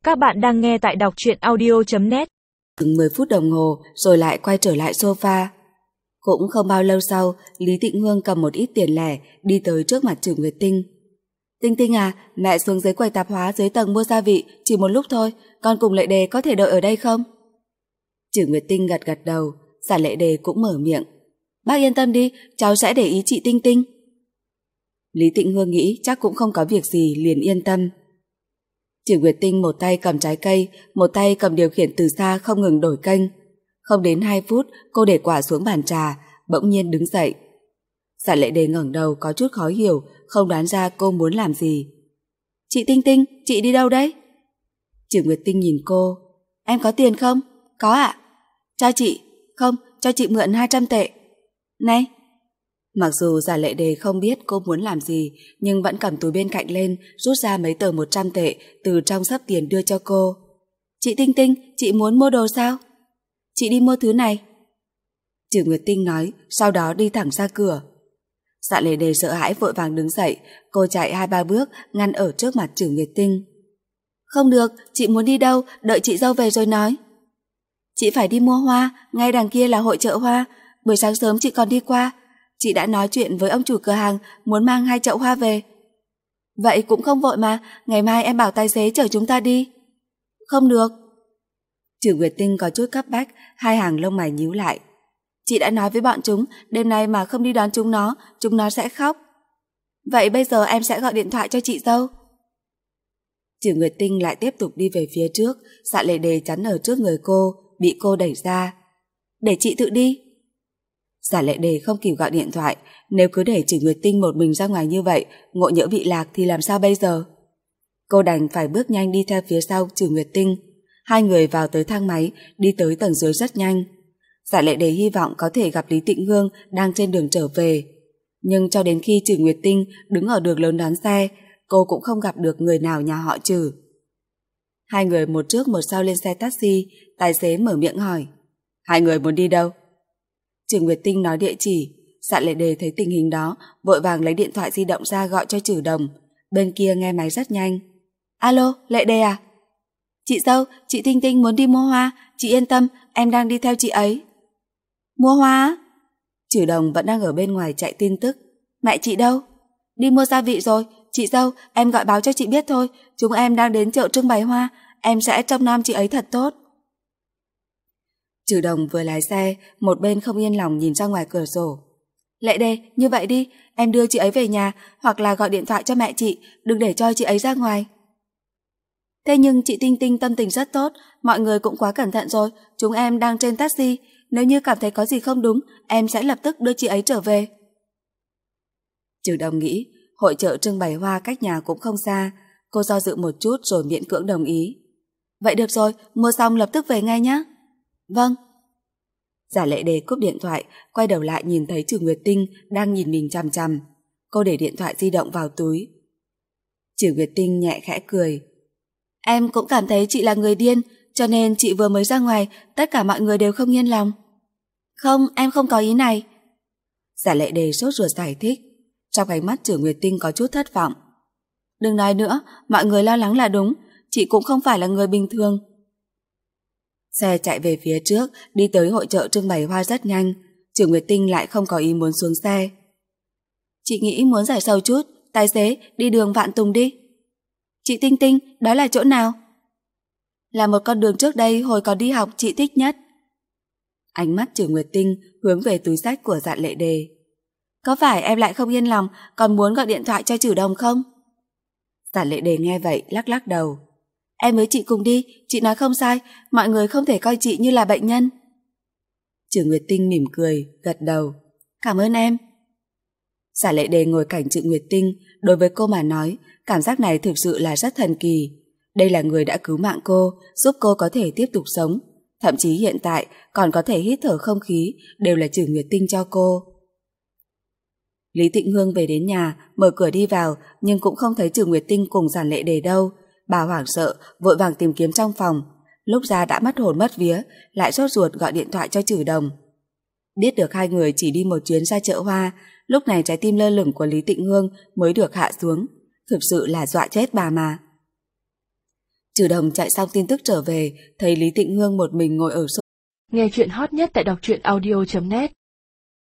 Các bạn đang nghe tại đọc truyện audio.net. 10 phút đồng hồ rồi lại quay trở lại sofa. Cũng không bao lâu sau, Lý Tịnh Hương cầm một ít tiền lẻ đi tới trước mặt Trử Nguyệt Tinh. Tinh Tinh à, mẹ xuống dưới quầy tạp hóa dưới tầng mua gia vị, chỉ một lúc thôi, con cùng Lệ Đề có thể đợi ở đây không? Trử Nguyệt Tinh gật gật đầu, Giả Lệ Đề cũng mở miệng. Bác yên tâm đi, cháu sẽ để ý chị Tinh Tinh. Lý Tịnh Hương nghĩ chắc cũng không có việc gì liền yên tâm. Trử Nguyệt Tinh một tay cầm trái cây, một tay cầm điều khiển từ xa không ngừng đổi kênh. Không đến 2 phút, cô để quả xuống bàn trà, bỗng nhiên đứng dậy. Giả Lệ Đề ngẩng đầu có chút khó hiểu, không đoán ra cô muốn làm gì. Chị Tinh Tinh, chị đi đâu đấy? Trử Nguyệt Tinh nhìn cô. Em có tiền không? Có ạ. Cho chị. Không, cho chị mượn 200 tệ. Này. Mặc dù Giả Lệ Đề không biết cô muốn làm gì, nhưng vẫn cầm túi bên cạnh lên, rút ra mấy tờ 100 tệ từ trong xấp tiền đưa cho cô. Chị Tinh Tinh, chị muốn mua đồ sao? Chị đi mua thứ này. Trử Nguyệt Tinh nói, sau đó đi thẳng ra cửa. Giả Lệ Đề sợ hãi vội vàng đứng dậy, cô chạy 2-3 bước ngăn ở trước mặt Trử Nguyệt Tinh. Không được, chị muốn đi đâu, đợi chị dâu về rồi nói. Chị phải đi mua hoa, ngay đằng kia là hội chợ hoa, buổi sáng sớm chị còn đi qua. Chị đã nói chuyện với ông chủ cửa hàng muốn mang 2 chậu hoa về. Vậy cũng không vội mà, ngày mai em bảo tài xế chở chúng ta đi. Không được. Trử Nguyệt Tinh có chút cấp bách, hai hàng lông mày nhíu lại. Chị đã nói với bọn chúng, đêm nay mà không đi đón chúng nó sẽ khóc. Vậy bây giờ em sẽ gọi điện thoại cho chị dâu. Trử Nguyệt Tinh lại tiếp tục đi về phía trước, Giả Lệ Đề chắn ở trước người cô, bị cô đẩy ra. Để chị tự đi. Giả Lệ Đề không kịp gọi điện thoại, nếu cứ để Trử Nguyệt Tinh một mình ra ngoài như vậy, ngộ nhỡ bị lạc thì làm sao bây giờ? Cô đành phải bước nhanh đi theo phía sau Trử Nguyệt Tinh. Hai người vào tới thang máy, đi tới tầng dưới rất nhanh. Giả Lệ Đề hy vọng có thể gặp Lý Tịnh Hương đang trên đường trở về. Nhưng cho đến khi Trử Nguyệt Tinh đứng ở đường lớn đón xe, cô cũng không gặp được người nào nhà họ Trử. Hai người một trước một sau lên xe taxi, tài xế mở miệng hỏi. Hai người muốn đi đâu? Trử Nguyệt Tinh nói địa chỉ. Giả Lệ Đề thấy tình hình đó, vội vàng lấy điện thoại di động ra gọi cho Trử Đồng. Bên kia nghe máy rất nhanh. Alo, Lệ Đề à? Chị dâu, chị Tinh Tinh muốn đi mua hoa, chị yên tâm, em đang đi theo chị ấy. Mua hoa á? Trử Đồng vẫn đang ở bên ngoài chạy tin tức. Mẹ chị đâu? Đi mua gia vị rồi, chị dâu, em gọi báo cho chị biết thôi, chúng em đang đến chợ trưng bày hoa, em sẽ trông nom chị ấy thật tốt. Trử Đồng vừa lái xe, một bên không yên lòng nhìn ra ngoài cửa sổ. Lệ Đề, như vậy đi, em đưa chị ấy về nhà, hoặc là gọi điện thoại cho mẹ chị, đừng để cho chị ấy ra ngoài. Thế nhưng chị Tinh Tinh tâm tình rất tốt, mọi người cũng quá cẩn thận rồi, chúng em đang trên taxi, nếu như cảm thấy có gì không đúng, em sẽ lập tức đưa chị ấy trở về. Trử Đồng nghĩ, hội chợ trưng bày hoa cách nhà cũng không xa, cô do dự một chút rồi miễn cưỡng đồng ý. Vậy được rồi, mua xong lập tức về ngay nhé. Vâng. Giả Lệ Đề cúp điện thoại, quay đầu lại nhìn thấy Trử Nguyệt Tinh đang nhìn mình chằm chằm. Cô để điện thoại di động vào túi. Trử Nguyệt Tinh nhẹ khẽ cười. Em cũng cảm thấy chị là người điên, cho nên chị vừa mới ra ngoài, tất cả mọi người đều không yên lòng. Không, em không có ý này. Giả Lệ Đề sốt ruột giải thích. Trong ánh mắt Trử Nguyệt Tinh có chút thất vọng. Đừng nói nữa, mọi người lo lắng là đúng, chị cũng không phải là người bình thường. Xe chạy về phía trước, đi tới hội chợ trưng bày hoa rất nhanh. Trử Nguyệt Tinh lại không có ý muốn xuống xe. Chị nghĩ muốn giải sầu chút, tài xế đi đường Vạn Tùng đi. Chị Tinh Tinh, đó là chỗ nào? Là một con đường trước đây hồi còn đi học chị thích nhất. Ánh mắt Trử Nguyệt Tinh hướng về túi xách của Giả Lệ Đề. Có phải em lại không yên lòng, còn muốn gọi điện thoại cho Trử Đồng không? Giả Lệ Đề nghe vậy lắc lắc đầu. Em với chị cùng đi, chị nói không sai, mọi người không thể coi chị như là bệnh nhân. Trử Nguyệt Tinh mỉm cười, gật đầu. Cảm ơn em. Giả Lệ Đề ngồi cạnh Trử Nguyệt Tinh, đối với cô mà nói, cảm giác này thực sự là rất thần kỳ. Đây là người đã cứu mạng cô, giúp cô có thể tiếp tục sống. Thậm chí hiện tại còn có thể hít thở không khí, đều là Trử Nguyệt Tinh cho cô. Lý Tịnh Hương về đến nhà, mở cửa đi vào, nhưng cũng không thấy Trử Nguyệt Tinh cùng Giả Lệ Đề đâu. Bà hoảng sợ, vội vàng tìm kiếm trong phòng. Lúc ra đã mất hồn mất vía, lại sốt ruột gọi điện thoại cho Trử Đồng. Biết được hai người chỉ đi một chuyến ra chợ hoa, lúc này trái tim lơ lửng của Lý Tịnh Hương mới được hạ xuống. Thực sự là dọa chết bà mà. Trừ Đồng chạy xong tin tức trở về, thấy Lý Tịnh Hương một mình ngồi ở sofa. Nghe chuyện hot nhất tại đọc truyện audio.net